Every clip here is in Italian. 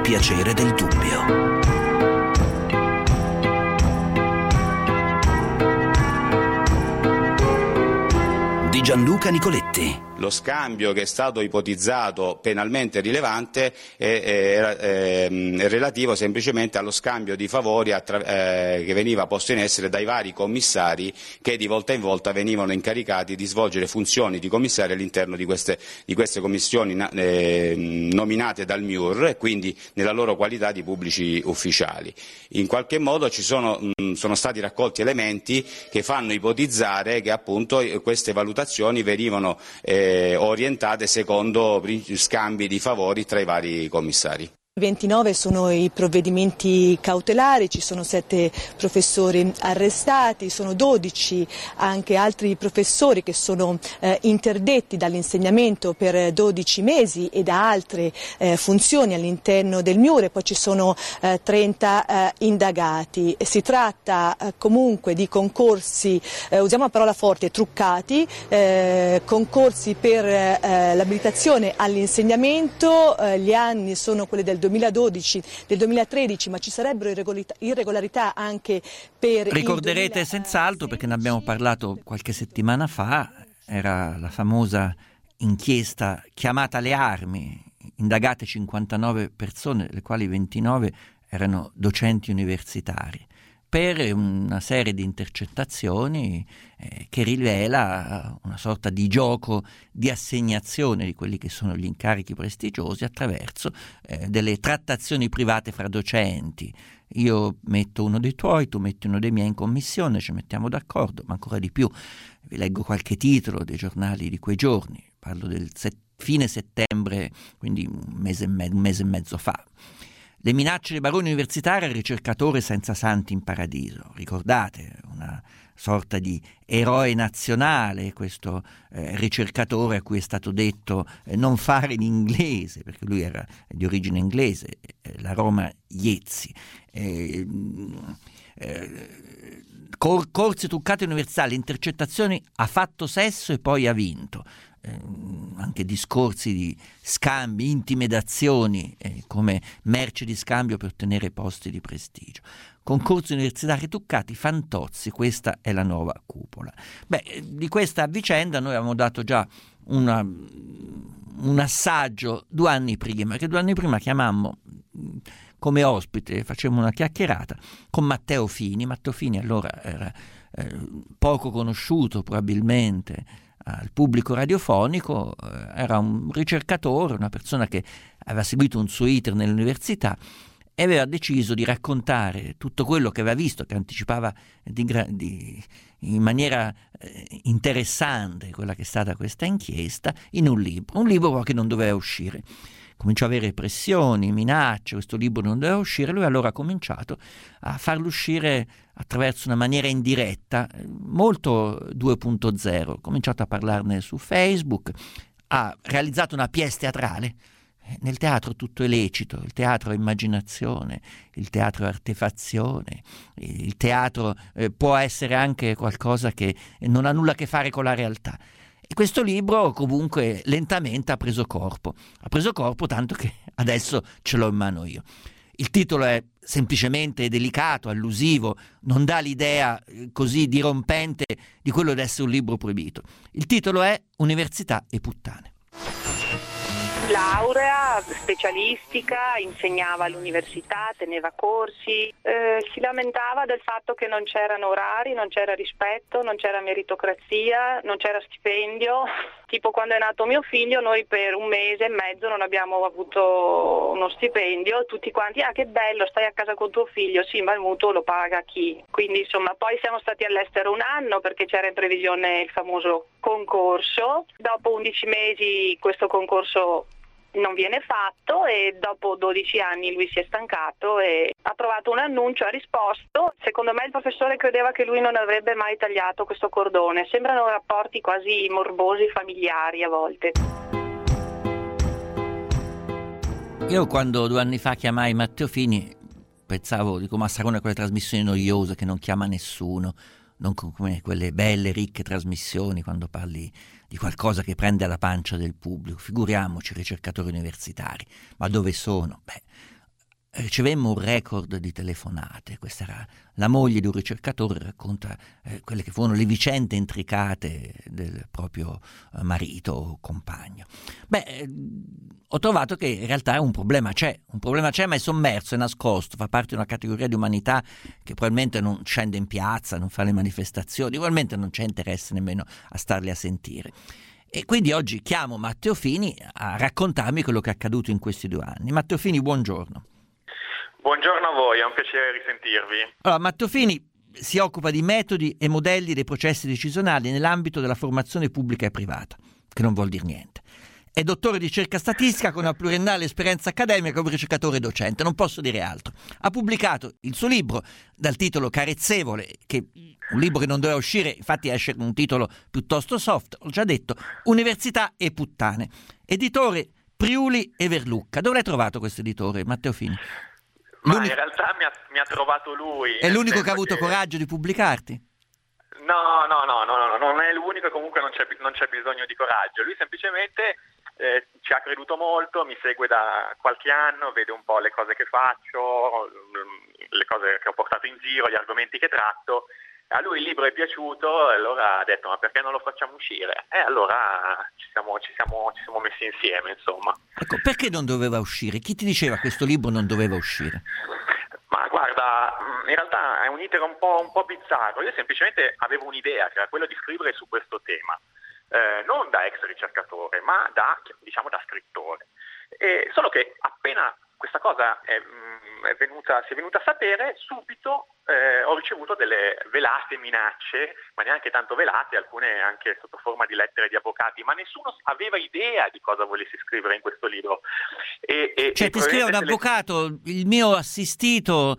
piacere del dubbio. Di Gianluca Nicoletti. Lo scambio che è stato ipotizzato penalmente rilevante è relativo semplicemente allo scambio di favori che veniva posto in essere dai vari commissari che di volta in volta venivano incaricati di svolgere funzioni di commissari all'interno di queste commissioni nominate dal MIUR e quindi nella loro qualità di pubblici ufficiali. In qualche modo sono stati raccolti elementi che fanno ipotizzare che appunto queste valutazioni venivano orientate secondo scambi di favori tra i vari commissari. 29 sono i provvedimenti cautelari, ci sono 7 professori arrestati, sono 12 anche altri professori che sono interdetti dall'insegnamento per 12 mesi e da altre funzioni all'interno del MIUR, e poi ci sono 30 indagati. Si tratta comunque di concorsi, usiamo la parola forte, truccati, concorsi per l'abilitazione all'insegnamento, gli anni sono quelli del 2012, del 2013, ma ci sarebbero irregolarità anche per Ricorderete senz'altro, perché ne abbiamo parlato qualche settimana fa, era la famosa inchiesta chiamata alle armi, indagate 59 persone, le quali 29 erano docenti universitari, per una serie di intercettazioni che rivela una sorta di gioco di assegnazione di quelli che sono gli incarichi prestigiosi attraverso delle trattazioni private fra docenti. Io metto uno dei tuoi, tu metti uno dei miei in commissione, ci mettiamo d'accordo, ma ancora di più. Vi leggo qualche titolo dei giornali di quei giorni, parlo del fine settembre, quindi un mese e mezzo fa. Le minacce dei baroni universitari al ricercatore senza santi in paradiso. Ricordate, una sorta di eroe nazionale, questo ricercatore a cui è stato detto non fare l'inglese, perché lui era di origine inglese, la Roma Iezzi. Corsi truccati universitari, intercettazioni, ha fatto sesso e poi ha vinto. Anche discorsi di scambi, intimidazioni come merce di scambio per ottenere posti di prestigio. Concorsi universitari truccati, Fantozzi, questa è la nuova cupola. Di questa vicenda noi avevamo dato già un assaggio 2 anni prima, che 2 anni prima chiamammo come ospite, facemmo una chiacchierata con Matteo Fini. Matteo Fini allora era poco conosciuto probabilmente al pubblico radiofonico, era un ricercatore, una persona che aveva seguito un suo iter nell'università e aveva deciso di raccontare tutto quello che aveva visto, che anticipava in maniera interessante quella che è stata questa inchiesta, in un libro che non doveva uscire. Cominciò ad avere pressioni, minacce, questo libro non doveva uscire. Lui allora ha cominciato a farlo uscire attraverso una maniera indiretta, molto 2.0. Ha cominciato a parlarne su Facebook, ha realizzato una pièce teatrale. Nel teatro tutto è lecito, il teatro è immaginazione, il teatro è artefazione, il teatro può essere anche qualcosa che non ha nulla a che fare con la realtà. E questo libro comunque lentamente ha preso corpo tanto che adesso ce l'ho in mano io. Il titolo è semplicemente delicato, allusivo, non dà l'idea così dirompente di quello di essere un libro proibito. Il titolo è Università e puttane. Laurea specialistica, insegnava all'università, teneva corsi, si lamentava del fatto che non c'erano orari, non c'era rispetto, non c'era meritocrazia, non c'era stipendio. Tipo quando è nato mio figlio noi per 1 mese e mezzo non abbiamo avuto uno stipendio, tutti quanti, che bello, stai a casa con tuo figlio, sì ma il mutuo lo paga chi? Quindi insomma poi siamo stati all'estero 1 anno perché c'era in previsione il famoso concorso, dopo 11 mesi questo concorso non viene fatto e dopo 12 anni lui si è stancato e ha trovato un annuncio, ha risposto. Secondo me il professore credeva che lui non avrebbe mai tagliato questo cordone. Sembrano rapporti quasi morbosi, familiari a volte. Io quando 2 anni fa chiamai Matteo Fini pensavo, ma sarà una di quelle trasmissioni noiose che non chiama nessuno, non come quelle belle, ricche trasmissioni quando parli di qualcosa che prende alla pancia del pubblico. Figuriamoci ricercatori universitari, ma dove sono? ricevemmo un record di telefonate. Questa era la moglie di un ricercatore, racconta quelle che furono le vicende intricate del proprio marito o compagno. Ho trovato che in realtà un problema c'è, ma è sommerso, è nascosto, fa parte di una categoria di umanità che probabilmente non scende in piazza, non fa le manifestazioni, probabilmente non c'è interesse nemmeno a starli a sentire. E quindi oggi chiamo Matteo Fini a raccontarmi quello che è accaduto in questi 2 anni. Matteo Fini, buongiorno. Buongiorno a voi, è un piacere risentirvi. Allora, Matteo Fini si occupa di metodi e modelli dei processi decisionali nell'ambito della formazione pubblica e privata, che non vuol dire niente. È dottore di ricerca statistica con una pluriennale esperienza accademica come ricercatore e docente, non posso dire altro. Ha pubblicato il suo libro dal titolo carezzevole, che un libro che non doveva uscire, infatti esce con un titolo piuttosto soft, ho già detto, Università e puttane. Editore Priuli e Verlucca. Dove l'hai trovato questo editore, Matteo Fini? Ma in realtà mi ha trovato lui. È l'unico che ha avuto coraggio di pubblicarti? No, non è l'unico e comunque non c'è bisogno di coraggio. Lui semplicemente ci ha creduto molto, mi segue da qualche anno, vede un po' le cose che faccio, le cose che ho portato in giro, gli argomenti che tratto. A lui il libro è piaciuto e allora ha detto: ma perché non lo facciamo uscire? E allora ci siamo messi insieme, insomma. Ecco, perché non doveva uscire? Chi ti diceva che questo libro non doveva uscire? Ma guarda, in realtà è un iter un po' bizzarro. Io semplicemente avevo un'idea, che era quella di scrivere su questo tema, non da ex ricercatore, ma da scrittore. Solo che appena questa cosa si è venuta a sapere, subito ho ricevuto delle velate minacce, ma neanche tanto velate, alcune anche sotto forma di lettere di avvocati, ma nessuno aveva idea di cosa volessi scrivere in questo libro. Cioè ti scrive un avvocato, il mio assistito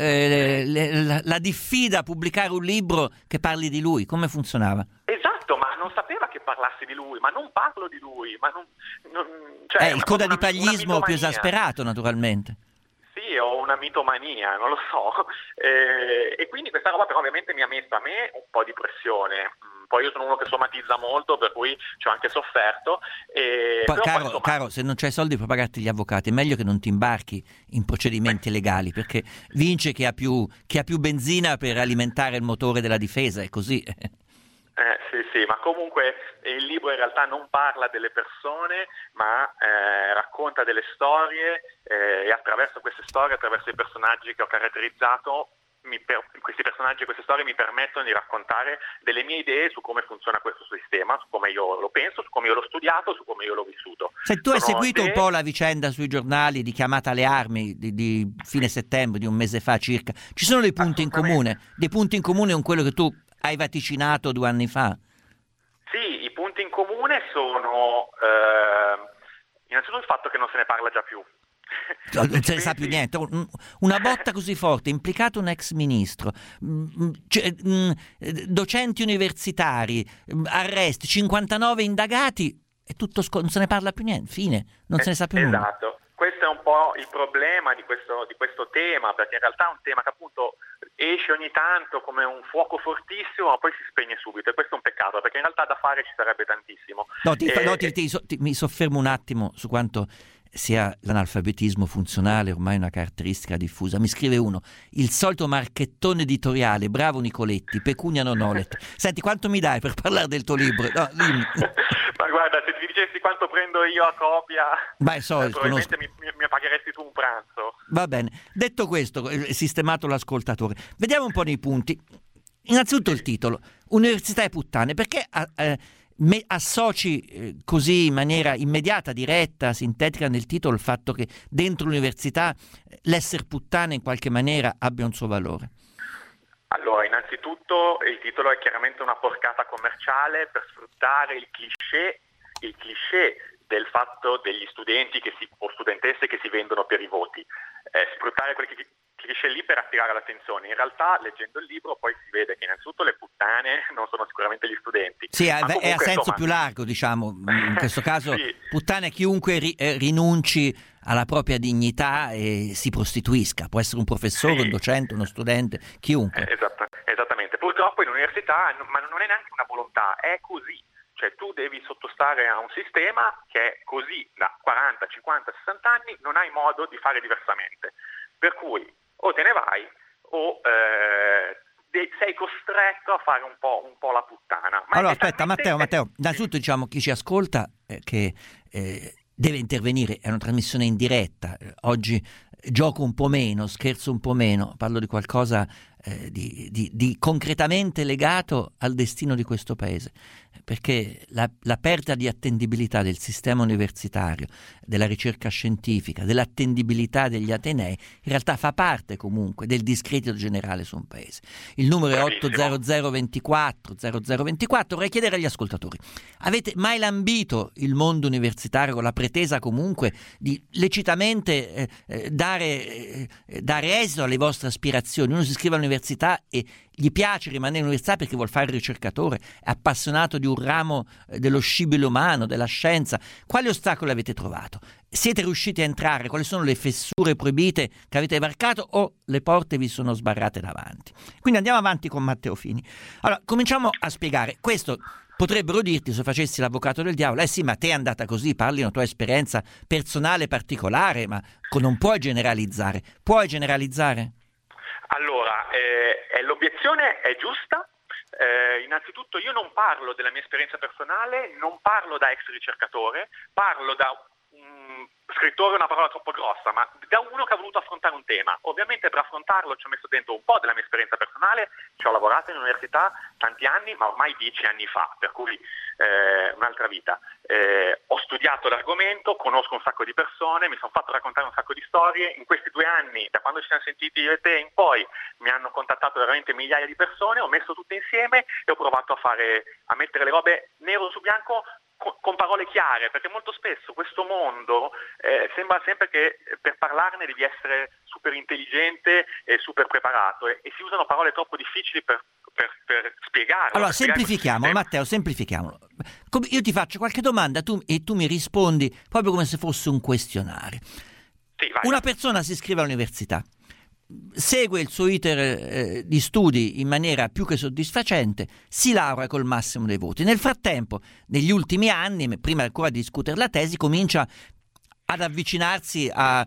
la diffida a pubblicare un libro che parli di lui, come funzionava? Esatto, ma non sapeva che parlassi di lui, ma non parlo di lui, ma è il codalipaglismo più esasperato, naturalmente. Sì, ho una mitomania, non lo so. E quindi questa roba però ovviamente mi ha messo a me un po' di pressione. Poi io sono uno che somatizza molto, per cui ci ho anche sofferto. Caro, se non c'hai soldi per pagarti gli avvocati, è meglio che non ti imbarchi in procedimenti legali, perché vince chi ha più benzina per alimentare il motore della difesa, è così. Sì, ma comunque il libro in realtà non parla delle persone, ma racconta delle storie e attraverso queste storie, attraverso i personaggi che ho caratterizzato, questi personaggi e queste storie mi permettono di raccontare delle mie idee su come funziona questo sistema, su come io lo penso, su come io l'ho studiato, su come io l'ho vissuto. Se tu hai seguito un po' la vicenda sui giornali di chiamata alle armi di fine settembre, di un mese fa circa, ci sono dei punti in comune con quello che tu hai vaticinato 2 anni fa? Sì, i punti in comune sono innanzitutto il fatto che non se ne parla già più. Non se ne sa più niente. Una botta così forte, implicato un ex ministro, docenti universitari, arresti, 59 indagati e tutto non se ne parla più niente, fine, non se ne sa più nulla. Esatto. Questo è un po' il problema di questo tema, perché in realtà è un tema che appunto esce ogni tanto come un fuoco fortissimo, ma poi si spegne subito, e questo è un peccato, perché in realtà da fare ci sarebbe tantissimo. Mi soffermo un attimo su quanto sia l'analfabetismo funzionale ormai una caratteristica diffusa. Mi scrive uno: il solito marchettone editoriale, bravo Nicoletti, pecunia non olet. Senti, quanto mi dai per parlare del tuo libro? No, ma guarda, se ti dicessi quanto prendo io a copia, probabilmente mi pagheresti tu un pranzo. Va bene, detto questo, sistemato l'ascoltatore, vediamo un po' nei punti. Innanzitutto il titolo, Università e puttane, perché associ così in maniera immediata, diretta, sintetica nel titolo il fatto che dentro l'università l'essere puttane in qualche maniera abbia un suo valore? Allora, innanzitutto il titolo è chiaramente una porcata commerciale per sfruttare il cliché del fatto degli studenti o studentesse che si vendono per i voti, sfruttare quel cliché lì per attirare l'attenzione. In realtà, leggendo il libro, poi si vede che innanzitutto le puttane non sono sicuramente gli studenti. Sì, comunque, è a senso più largo, diciamo. In questo caso, sì. Puttane è chiunque rinunci alla propria dignità e si prostituisca. Può essere un professore, un docente, uno studente, chiunque. Esattamente. Purtroppo in università, ma non è neanche una volontà, è così. Cioè tu devi sottostare a un sistema che è così da 40, 50, 60 anni, non hai modo di fare diversamente. per cui o te ne vai o sei costretto a fare un po' la puttana. Allora aspetta, Matteo, innanzitutto diciamo chi ci ascolta che deve intervenire, è una trasmissione in diretta, oggi gioco un po' meno, scherzo un po' meno, parlo di qualcosa di concretamente legato al destino di questo paese, perché la perdita di attendibilità del sistema universitario, della ricerca scientifica, dell'attendibilità degli atenei, in realtà fa parte comunque del discredito generale su un paese. Il numero è 80024 0024. Vorrei chiedere agli ascoltatori: avete mai lambito il mondo universitario con la pretesa comunque di lecitamente dare esito alle vostre aspirazioni? Uno si iscrive all'università e gli piace rimanere all'università perché vuol fare il ricercatore, è appassionato di un ramo dello scibile umano, della scienza. Quali ostacoli avete trovato? Siete riusciti a entrare? Quali sono le fessure proibite che avete varcato o le porte vi sono sbarrate davanti? Quindi andiamo avanti con Matteo Fini. Allora, cominciamo a spiegare. Questo potrebbero dirti, se facessi l'avvocato del diavolo, sì, ma te è andata così, parli di una tua esperienza personale particolare, ma non puoi generalizzare. Puoi generalizzare? Allora, l'obiezione è giusta. Innanzitutto io non parlo della mia esperienza personale, non parlo da ex ricercatore, parlo da scrittore è una parola troppo grossa, ma da uno che ha voluto affrontare un tema. Ovviamente per affrontarlo ci ho messo dentro un po' della mia esperienza personale, ci ho lavorato in università tanti anni, ma ormai 10 anni fa, per cui un'altra vita. Ho studiato l'argomento, conosco un sacco di persone, mi sono fatto raccontare un sacco di storie. In questi 2 anni, da quando ci siamo sentiti io e te in poi, mi hanno contattato veramente migliaia di persone, ho messo tutte insieme e ho provato a mettere le robe nero su bianco con parole chiare, perché molto spesso questo mondo sembra sempre che per parlarne devi essere super intelligente e super preparato e si usano parole troppo difficili per spiegarlo. Allora semplifichiamolo, Matteo, semplifichiamolo. Io ti faccio qualche domanda e tu mi rispondi proprio come se fosse un questionario. Sì, vai. Una persona si iscrive all'università, segue il suo iter di studi in maniera più che soddisfacente, si laurea col massimo dei voti. Nel frattempo, negli ultimi anni, prima ancora di discutere la tesi, comincia ad avvicinarsi a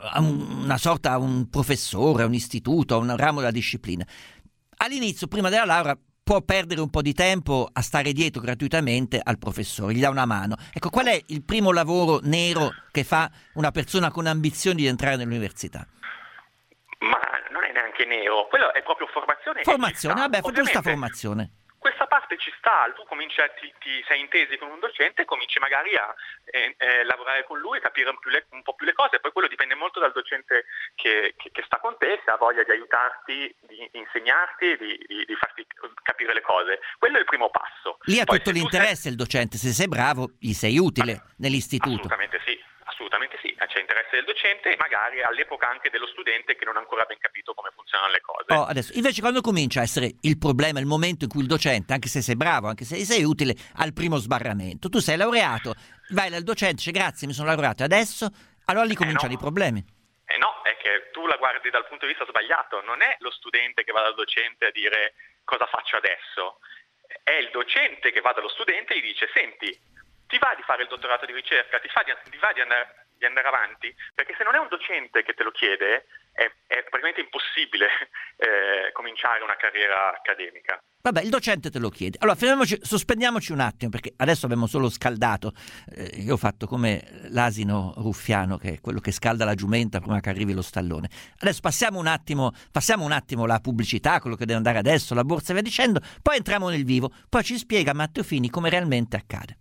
un professore, a un istituto, a un ramo della disciplina. All'inizio, prima della laurea, può perdere un po' di tempo a stare dietro gratuitamente al professore, gli dà una mano. Ecco, qual è il primo lavoro nero che fa una persona con ambizioni di entrare nell'università? Ma non è neanche nero, quello è proprio formazione. Vabbè, giusta formazione. Questa parte ci sta, tu cominci ti sei intesi con un docente, cominci magari a lavorare con lui, capire un po' più le cose, poi quello dipende molto dal docente che sta con te, se ha voglia di aiutarti, di insegnarti, di farti capire le cose. Quello è il primo passo. Lì ha tutto l'interesse il docente, se sei bravo gli sei utile nell'istituto. Assolutamente sì, c'è interesse del docente e magari all'epoca anche dello studente che non ha ancora ben capito come funzionano le cose. Adesso, invece, quando comincia a essere il problema, il momento in cui il docente, anche se sei bravo, anche se sei utile, ha il primo sbarramento, tu sei laureato, vai dal docente, dice grazie, mi sono laureato, adesso, allora lì cominciano i problemi. No, è che tu la guardi dal punto di vista sbagliato, non è lo studente che va dal docente a dire cosa faccio adesso, è il docente che va dallo studente e gli dice senti, ti va di fare il dottorato di ricerca, ti va di andare avanti, perché se non è un docente che te lo chiede è praticamente impossibile cominciare una carriera accademica. Vabbè, il docente te lo chiede. Allora, sospendiamoci un attimo, perché adesso abbiamo solo scaldato. Io ho fatto come l'asino ruffiano, che è quello che scalda la giumenta prima che arrivi lo stallone. Adesso passiamo un attimo la pubblicità, quello che deve andare adesso, la borsa e via dicendo, poi entriamo nel vivo, poi ci spiega Matteo Fini come realmente accade.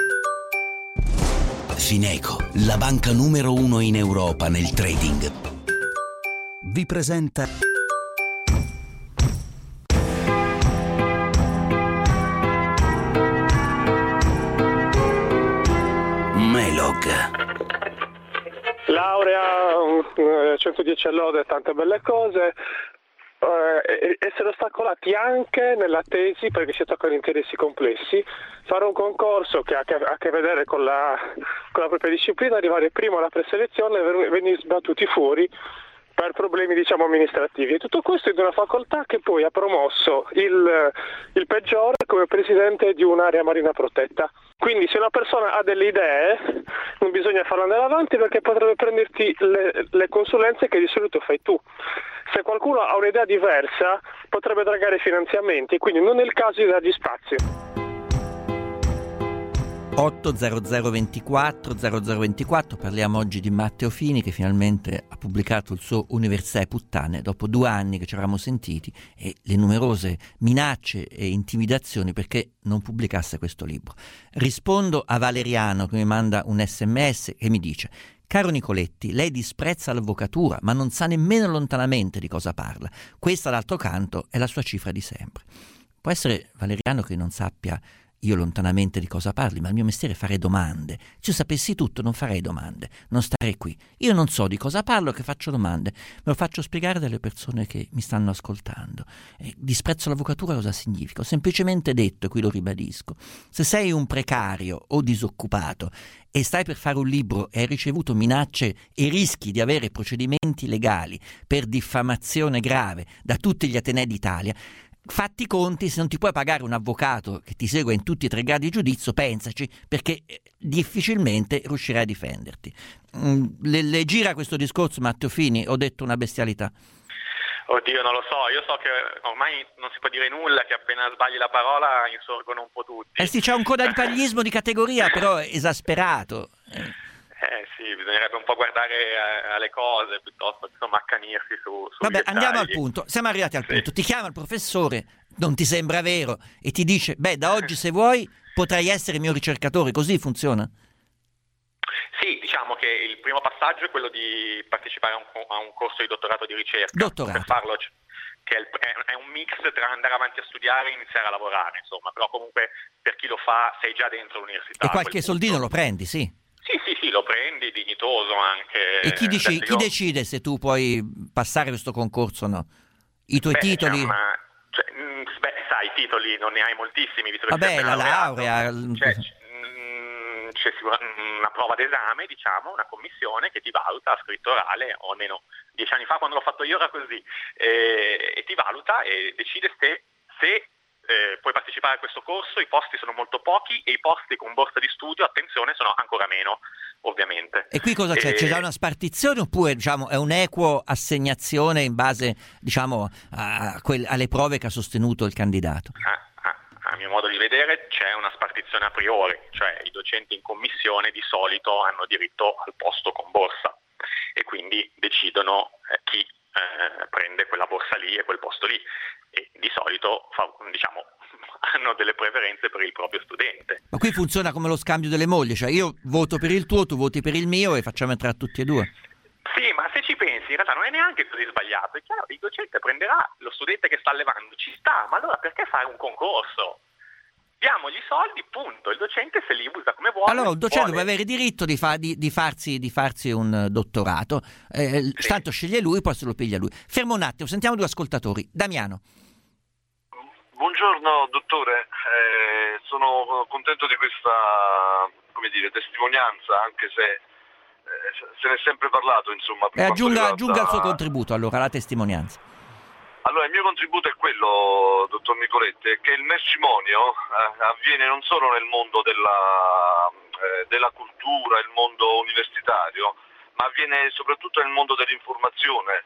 Fineco, la banca numero 1 in Europa nel trading, vi presenta Melog. Laurea, 110 all'ode, tante belle cose. Essere ostacolati anche nella tesi perché si toccano interessi complessi, fare un concorso che ha a che vedere con la propria disciplina, arrivare primo alla preselezione e venire sbattuti fuori per problemi diciamo amministrativi, e tutto questo in una facoltà che poi ha promosso il peggiore come presidente di un'area marina protetta. Quindi se una persona ha delle idee non bisogna farle andare avanti, perché potrebbe prenderti le consulenze che di solito fai tu. Se qualcuno ha un'idea diversa potrebbe dragare finanziamenti, quindi non è il caso di dargli spazio. 80024 0024, parliamo oggi di Matteo Fini, che finalmente ha pubblicato il suo Università e Puttane dopo 2 anni che ci eravamo sentiti e le numerose minacce e intimidazioni perché non pubblicasse questo libro. Rispondo a Valeriano che mi manda un SMS e mi dice: caro Nicoletti, lei disprezza l'avvocatura ma non sa nemmeno lontanamente di cosa parla. Questa d'altro canto è la sua cifra di sempre. Può essere, Valeriano, che non sappia io lontanamente di cosa parli, ma il mio mestiere è fare domande. Se io sapessi tutto non farei domande, non starei qui. Io non so di cosa parlo, che faccio domande, me lo faccio spiegare dalle persone che mi stanno ascoltando. Disprezzo l'avvocatura cosa significa? Ho semplicemente detto, e qui lo ribadisco, se sei un precario o disoccupato e stai per fare un libro e hai ricevuto minacce e rischi di avere procedimenti legali per diffamazione grave da tutti gli atenei d'Italia, fatti i conti, se non ti puoi pagare un avvocato che ti segua in tutti e 3 gradi di giudizio, pensaci, perché difficilmente riuscirai a difenderti. Le gira questo discorso, Matteo Fini? Ho detto una bestialità? Oddio, non lo so, io so che ormai non si può dire nulla, che appena sbagli la parola insorgono un po' tutti. Sì, c'è un codalpaglismo di categoria, però esasperato. Sì, bisognerebbe un po' guardare alle cose piuttosto che accanirsi su Vabbè, dettagli. andiamo al punto, siamo arrivati al punto. Ti chiama il professore, non ti sembra vero, e ti dice: beh, da oggi se vuoi potrai essere mio ricercatore, così funziona? Sì, diciamo che il primo passaggio è quello di partecipare a un corso di dottorato di ricerca. Per farlo, che è un mix tra andare avanti a studiare e iniziare a lavorare, insomma, però comunque per chi lo fa sei già dentro l'università. E qualche soldino lo prendi, sì. Sì, lo prendi, dignitoso anche. E chi decide se tu puoi passare questo concorso o no? I tuoi titoli? Sai, i titoli non ne hai moltissimi. Vabbè, la laurea. C'è una prova d'esame, diciamo, una commissione che ti valuta, ha scritto orale, o almeno 10 anni fa quando l'ho fatto io era così, e ti valuta e decide se puoi partecipare a questo corso. I posti sono molto pochi e i posti con borsa di studio, attenzione, sono ancora meno, ovviamente. E qui cosa c'è? C'è già una spartizione oppure diciamo è un'equo assegnazione in base diciamo alle prove che ha sostenuto il candidato? A mio modo di vedere c'è una spartizione a priori, cioè i docenti in commissione di solito hanno diritto al posto con borsa e quindi decidono chi prende quella borsa lì e quel posto lì, e di solito hanno delle preferenze per il proprio studente. Ma qui funziona come lo scambio delle mogli, cioè io voto per il tuo, tu voti per il mio e facciamo entrare tutti e 2. Sì, ma se ci pensi in realtà non è neanche così sbagliato. È chiaro, il docente prenderà lo studente che sta allevando, ci sta, ma allora perché fare un concorso? Diamogli i soldi, punto. Il docente se li usa come vuole. Allora un docente può avere diritto di farsi un dottorato, sì. Tanto sceglie lui, poi se lo piglia lui. Fermo un attimo, sentiamo 2 ascoltatori. Damiano. Buongiorno dottore, sono contento di questa testimonianza, anche se se ne è sempre parlato, insomma. Aggiunga il suo contributo allora, la testimonianza. Allora, il mio contributo è quello, dottor Nicoletti, che il mercimonio avviene non solo nel mondo della cultura, il mondo universitario, ma avviene soprattutto nel mondo dell'informazione.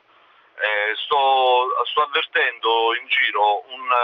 Sto avvertendo in giro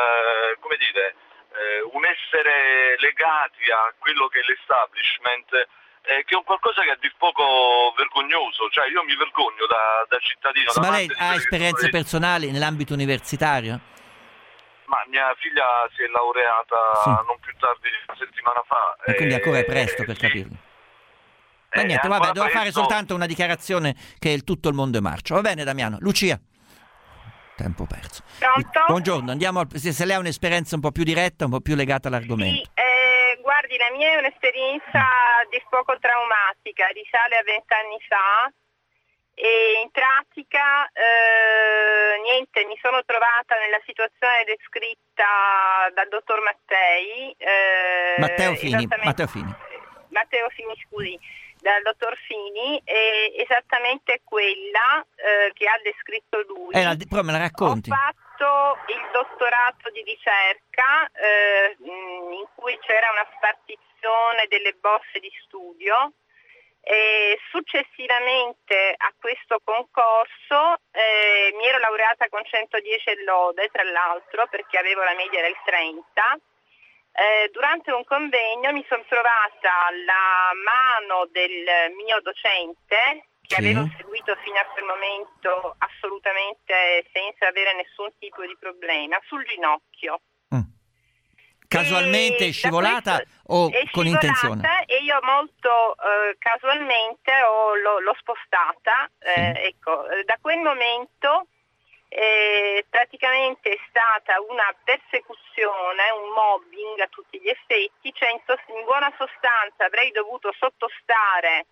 un essere legati a quello che è l'establishment, che è un qualcosa che è a dir poco vergognoso, cioè io mi vergogno da cittadino. Ma lei ha esperienze personali nell'ambito universitario? Ma mia figlia si è laureata non più tardi di una settimana fa. E quindi ancora è presto per capirlo. Ma niente, vabbè, devo fare soltanto una dichiarazione che tutto il mondo è marcio. Va bene Damiano. Lucia. Tempo perso. Pronto? Buongiorno, andiamo se lei ha un'esperienza un po' più diretta, un po' più legata all'argomento. Sì, guardi, la mia è un'esperienza di poco traumatica, risale a 20 anni fa e in pratica mi sono trovata nella situazione descritta dal dottor Mattei. Matteo Fini, scusi. dal dottor Fini è esattamente quella che ha descritto lui. Però me la racconti? Ho fatto il dottorato di ricerca in cui c'era una spartizione delle borse di studio. E successivamente a questo concorso mi ero laureata con 110 e lode, tra l'altro, perché avevo la media del 30. Durante un convegno mi sono trovata alla mano del mio docente, che avevo seguito fino a quel momento assolutamente senza avere nessun tipo di problema, sul ginocchio. Casualmente è scivolata o con intenzione? E io molto casualmente l'ho spostata. Ecco, da quel momento praticamente è stata una persecuzione, un mobbing a tutti gli effetti, cioè in buona sostanza avrei dovuto sottostare.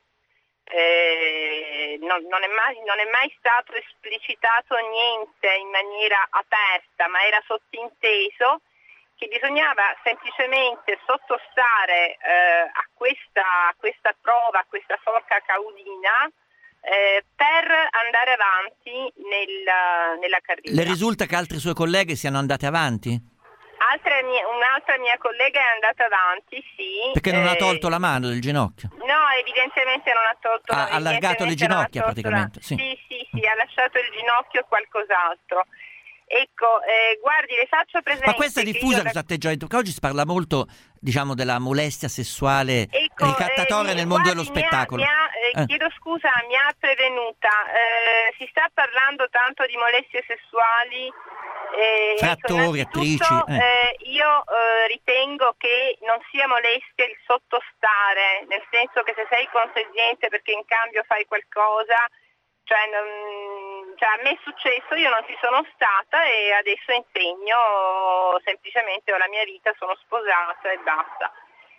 Non è mai stato esplicitato niente in maniera aperta, ma era sottinteso che bisognava semplicemente sottostare a questa prova, a questa forca caudina per andare avanti nella carriera. Le risulta che altre sue colleghe siano andate avanti? Un'altra mia collega è andata avanti, sì. Perché non ha tolto la mano del ginocchio? No, evidentemente non ha tolto ha allargato le ginocchia praticamente. Sì, ha lasciato il ginocchio e qualcos'altro. Ecco, guardi, le faccio presente. Ma questa è diffusa questo atteggiamento, perché oggi si parla molto, diciamo, della molestia sessuale ricattatoria nel mondo dello spettacolo. Chiedo scusa, mi ha prevenuta. Si sta parlando tanto di molestie sessuali. Fra attori, attrici. Io ritengo che non sia molestia il sottostare, nel senso che se sei consenziente perché in cambio fai qualcosa. Cioè, a me è successo, io non ci sono stata e adesso impegno semplicemente la mia vita, sono sposata e basta.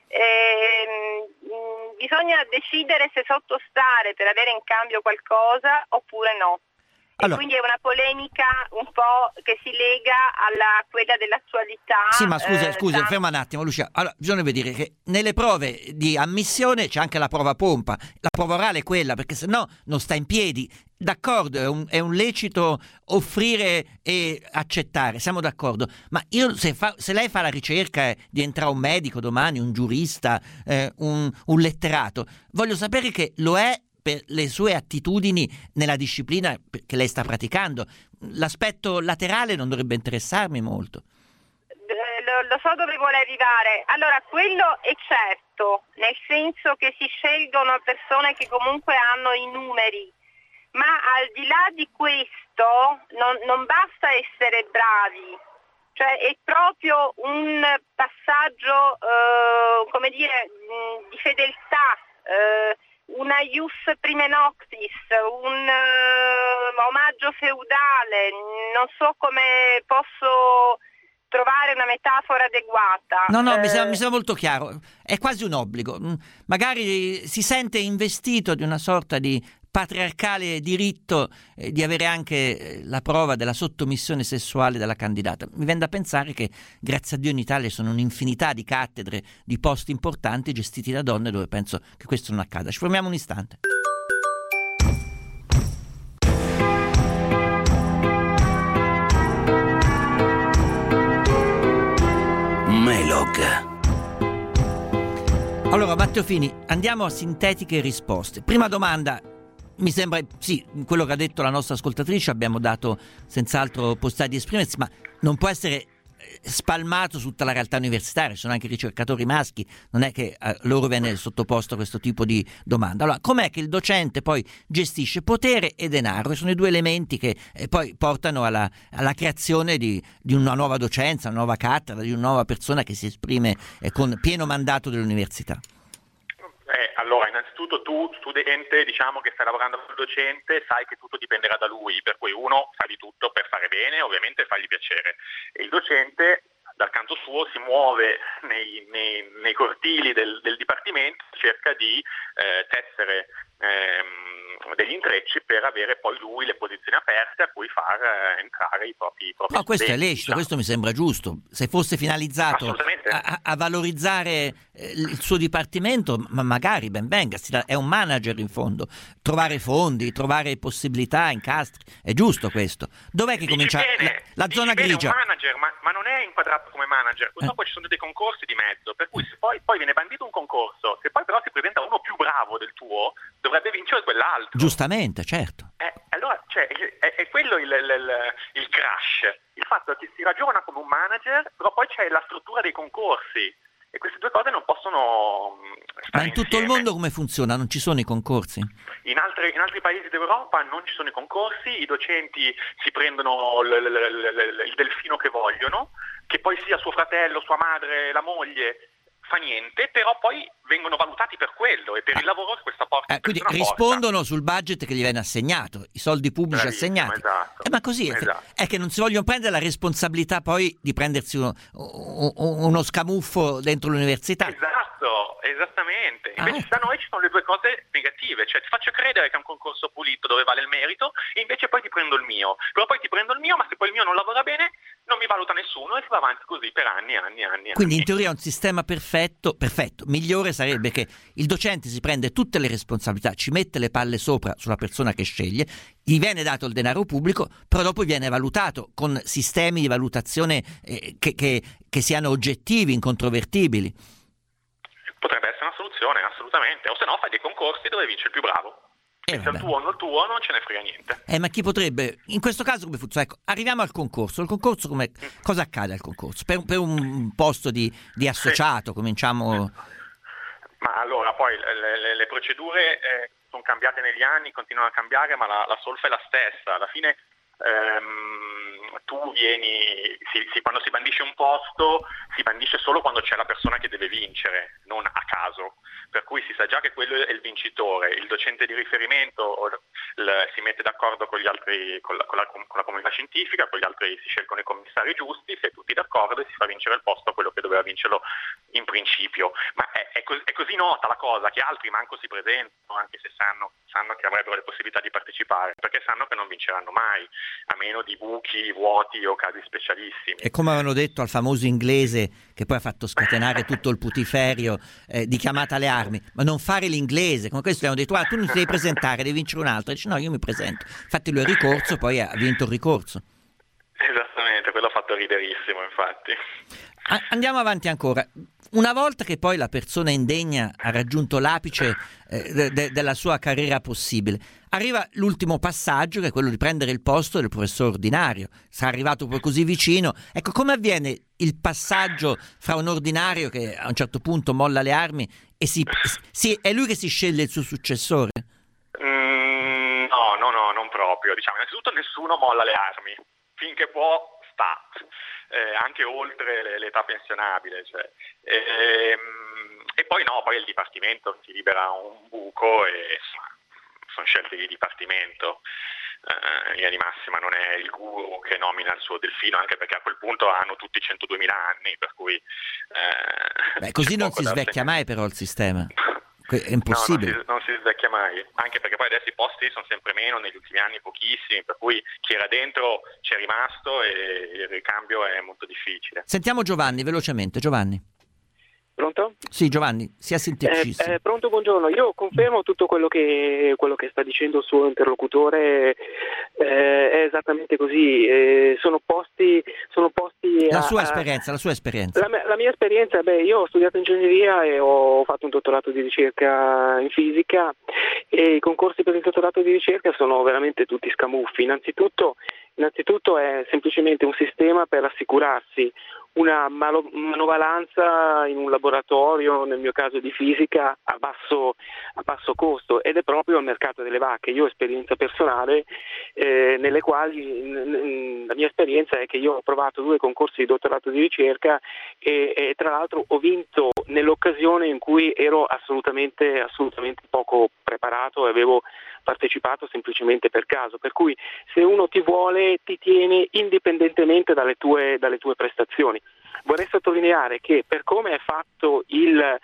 Bisogna decidere se sottostare per avere in cambio qualcosa oppure no. Allora, quindi è una polemica un po' che si lega a quella dell'attualità. Sì, ma scusa, ferma un attimo, Lucia. Allora, bisogna vedere che nelle prove di ammissione c'è anche la prova pompa. La prova orale è quella, perché se no non sta in piedi. D'accordo, è un lecito offrire e accettare, siamo d'accordo. Ma io se lei fa la ricerca diventerà un medico domani, un giurista, un letterato, voglio sapere che lo è per le sue attitudini nella disciplina che lei sta praticando. L'aspetto laterale non dovrebbe interessarmi molto. Lo so dove vuole arrivare. Allora, quello è certo, nel senso che si scelgono persone che comunque hanno i numeri, ma al di là di questo non basta essere bravi, cioè è proprio un passaggio, di fedeltà, una ius prime noctis, un omaggio feudale, non so come posso trovare una metafora adeguata. No, mi sembra molto chiaro, è quasi un obbligo, magari si sente investito di una sorta di patriarcale diritto di avere anche la prova della sottomissione sessuale della candidata. Mi viene da pensare che grazie a Dio in Italia sono un'infinità di cattedre, di posti importanti gestiti da donne dove penso che questo non accada. Ci fermiamo un istante. Melog. Allora, Matteo Fini, andiamo a sintetiche risposte. Prima domanda. Mi sembra, sì, quello che ha detto la nostra ascoltatrice abbiamo dato senz'altro possibilità di esprimersi, ma non può essere spalmato su tutta la realtà universitaria, ci sono anche ricercatori maschi, non è che loro viene sottoposto a questo tipo di domanda. Allora, com'è che il docente poi gestisce potere e denaro, che sono i due elementi che poi portano alla creazione di una nuova docenza, una nuova cattedra, di una nuova persona che si esprime con pieno mandato dell'università? Allora, innanzitutto tu, studente, diciamo che stai lavorando col docente, sai che tutto dipenderà da lui, per cui uno fa di tutto per fare bene, ovviamente fargli piacere. E il docente, dal canto suo, si muove nei cortili del dipartimento, cerca di tessere degli intrecci per avere poi lui le posizioni aperte a cui far entrare i propri No, questo studenti, è lecito, questo mi sembra giusto. Se fosse finalizzato a valorizzare il suo dipartimento, ma magari ben venga, è un manager in fondo, trovare fondi, trovare possibilità, incastri, è giusto questo. Dov'è che comincia la zona grigia? È un manager, ma non è inquadrato come manager, purtroppo ci sono dei concorsi di mezzo, per cui se poi viene bandito un concorso, se poi però si presenta uno più bravo del tuo, dovrebbe vincere quell'altro. Giustamente, certo. Allora è quello il crash, il fatto che si ragiona come un manager, però poi c'è la struttura dei concorsi e queste due cose non possono stare Ma in tutto insieme. il mondo come funziona? Non ci sono i concorsi? In altri paesi d'Europa non ci sono i concorsi, i docenti si prendono il delfino che vogliono, che poi sia suo fratello, sua madre, la moglie, fa niente, però poi vengono valutati per quello e per il lavoro che questa porta. Quindi rispondono sul budget che gli viene assegnato, i soldi pubblici assegnati. Esatto, ma così è che non si vogliono prendere la responsabilità poi di prendersi uno scamuffo dentro l'università. Esatto, esattamente. Invece da noi ci sono le due cose negative, cioè ti faccio credere che è un concorso pulito dove vale il merito e invece poi ti prendo il mio. Però poi ti prendo il mio, ma se poi il mio non lavora bene non mi valuta nessuno e si va avanti così per anni. Quindi in teoria un sistema perfetto, migliore sarebbe che il docente si prende tutte le responsabilità, ci mette le palle sopra sulla persona che sceglie, gli viene dato il denaro pubblico, però dopo viene valutato con sistemi di valutazione che siano oggettivi, incontrovertibili. Potrebbe essere una soluzione, assolutamente. O se no fai dei concorsi dove vince il più bravo. Se il tuo non ce ne frega niente. Ma chi potrebbe, in questo caso come funziona? Ecco, arriviamo al concorso. Il concorso cosa accade al concorso? Per un posto di associato, cominciamo. Ma allora poi le procedure sono cambiate negli anni, continuano a cambiare, ma la solfa è la stessa. Alla fine tu vieni, quando si bandisce un posto, si bandisce solo quando c'è la persona che deve vincere, non a caso. Per cui si sa già che quello è il vincitore, il docente di riferimento si mette d'accordo con gli altri, con la comunità scientifica, con gli altri si scelgono i commissari giusti, si è tutti d'accordo e si fa vincere il posto a quello che doveva vincerlo in principio. Ma è così nota la cosa che altri manco si presentano, anche se sanno che avrebbero le possibilità di partecipare, perché sanno che non vinceranno mai, a meno di buchi, vuoti o casi specialissimi. E come avevano detto al famoso inglese che poi ha fatto scatenare tutto il putiferio di chiamata alle armi, ma non fare l'inglese, come questo gli hanno detto tu non ti devi presentare, devi vincere un altro, dice no, io mi presento, infatti lui è ricorso, poi ha vinto il ricorso. Esattamente, quello ha fatto riderissimo, infatti. Andiamo avanti ancora. Una volta che poi la persona indegna ha raggiunto l'apice della sua carriera possibile, arriva l'ultimo passaggio, che è quello di prendere il posto del professore ordinario. Sarà arrivato poi così vicino. Ecco, come avviene il passaggio fra un ordinario che a un certo punto molla le armi e è lui che si sceglie il suo successore? No, non proprio. Diciamo, innanzitutto nessuno molla le armi. Finché può, sta. Anche oltre l'età pensionabile, e poi il Dipartimento si libera un buco e sono scelte di Dipartimento. In linea di massima non è il guru che nomina il suo delfino, anche perché a quel punto hanno tutti 102.000 anni, per cui così non si svecchia mai però il sistema. È impossibile. No, non si svecchia mai, anche perché poi adesso i posti sono sempre meno, negli ultimi anni pochissimi, per cui chi era dentro c'è rimasto e il ricambio è molto difficile. Sentiamo Giovanni velocemente. Giovanni. Pronto? Sì, Giovanni, sia sinteticissimo. Pronto, buongiorno. Io confermo tutto quello che sta dicendo il suo interlocutore, è esattamente così. Sono posti la sua esperienza. La mia esperienza, io ho studiato ingegneria e ho fatto un dottorato di ricerca in fisica e i concorsi per il dottorato di ricerca sono veramente tutti scamuffi. Innanzitutto è semplicemente un sistema per assicurarsi una manovalanza in un laboratorio, nel mio caso di fisica, a basso costo, ed è proprio il mercato delle vacche. Io ho esperienza personale nelle quali la mia esperienza è che io ho provato 2 concorsi di dottorato di ricerca e tra l'altro ho vinto nell'occasione in cui ero assolutamente poco preparato e avevo partecipato semplicemente per caso, per cui se uno ti vuole ti tiene indipendentemente dalle tue prestazioni. Vorrei sottolineare che per come è fatto il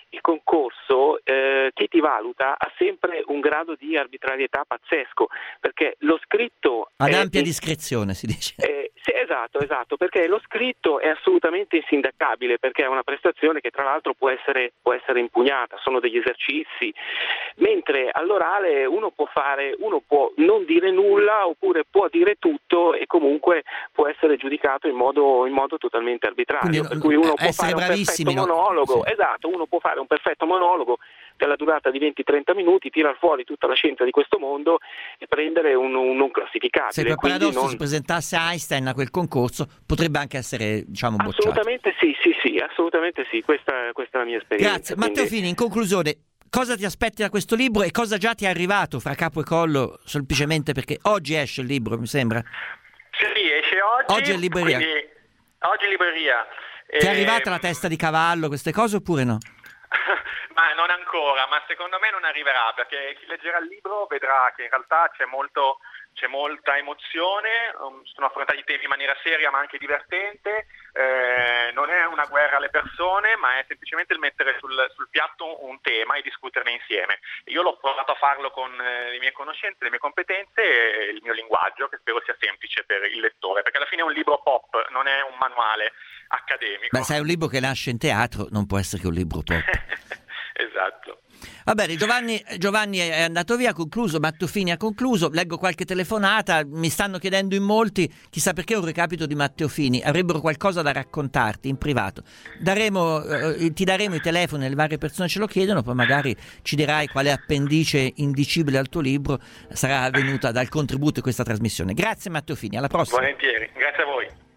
il concorso, chi ti valuta ha sempre un grado di arbitrarietà pazzesco, perché lo scritto ad ampia discrezione, si dice. Sì, esatto, perché lo scritto è assolutamente insindacabile, perché è una prestazione che tra l'altro può essere impugnata, sono degli esercizi, mentre all'orale uno può non dire nulla oppure può dire tutto e comunque può essere giudicato in modo totalmente arbitrario. Quindi, per cui uno può fare un bravissimi, perfetto monologo, sì. Esatto, uno può fare un perfetto monologo della durata di 20-30 minuti, tirar fuori tutta la scienza di questo mondo e prendere un non classificabile. Se per paradosso si presentasse Einstein a quel concorso, potrebbe anche essere, diciamo, bocciato. Assolutamente sì, questa è la mia esperienza. Grazie. Matteo Fini, in conclusione, cosa ti aspetti da questo libro e cosa già ti è arrivato fra capo e collo, semplicemente perché oggi esce il libro, mi sembra? Sì, esce oggi. Oggi è in libreria. Oggi in libreria. Ti è arrivata la testa di cavallo, queste cose, oppure no? Ma non ancora, ma secondo me non arriverà, perché chi leggerà il libro vedrà che in realtà c'è molta emozione, sono affrontati i temi in maniera seria ma anche divertente, non è una guerra alle persone, ma è semplicemente il mettere sul piatto un tema e discuterne insieme. Io l'ho provato a farlo con le mie conoscenze, le mie competenze e il mio linguaggio, che spero sia semplice per il lettore, perché alla fine è un libro pop, non è un manuale accademico. Beh, sai, un libro che nasce in teatro non può essere che un libro pop. Esatto. Va bene, Giovanni è andato via, ha concluso, Matteo Fini ha concluso, leggo qualche telefonata, mi stanno chiedendo in molti, chissà perché un recapito di Matteo Fini, avrebbero qualcosa da raccontarti in privato. Ti daremo i telefoni, le varie persone ce lo chiedono, poi magari ci dirai quale appendice indicibile al tuo libro sarà venuta dal contributo di questa trasmissione. Grazie Matteo Fini, alla prossima. Volentieri, grazie a voi.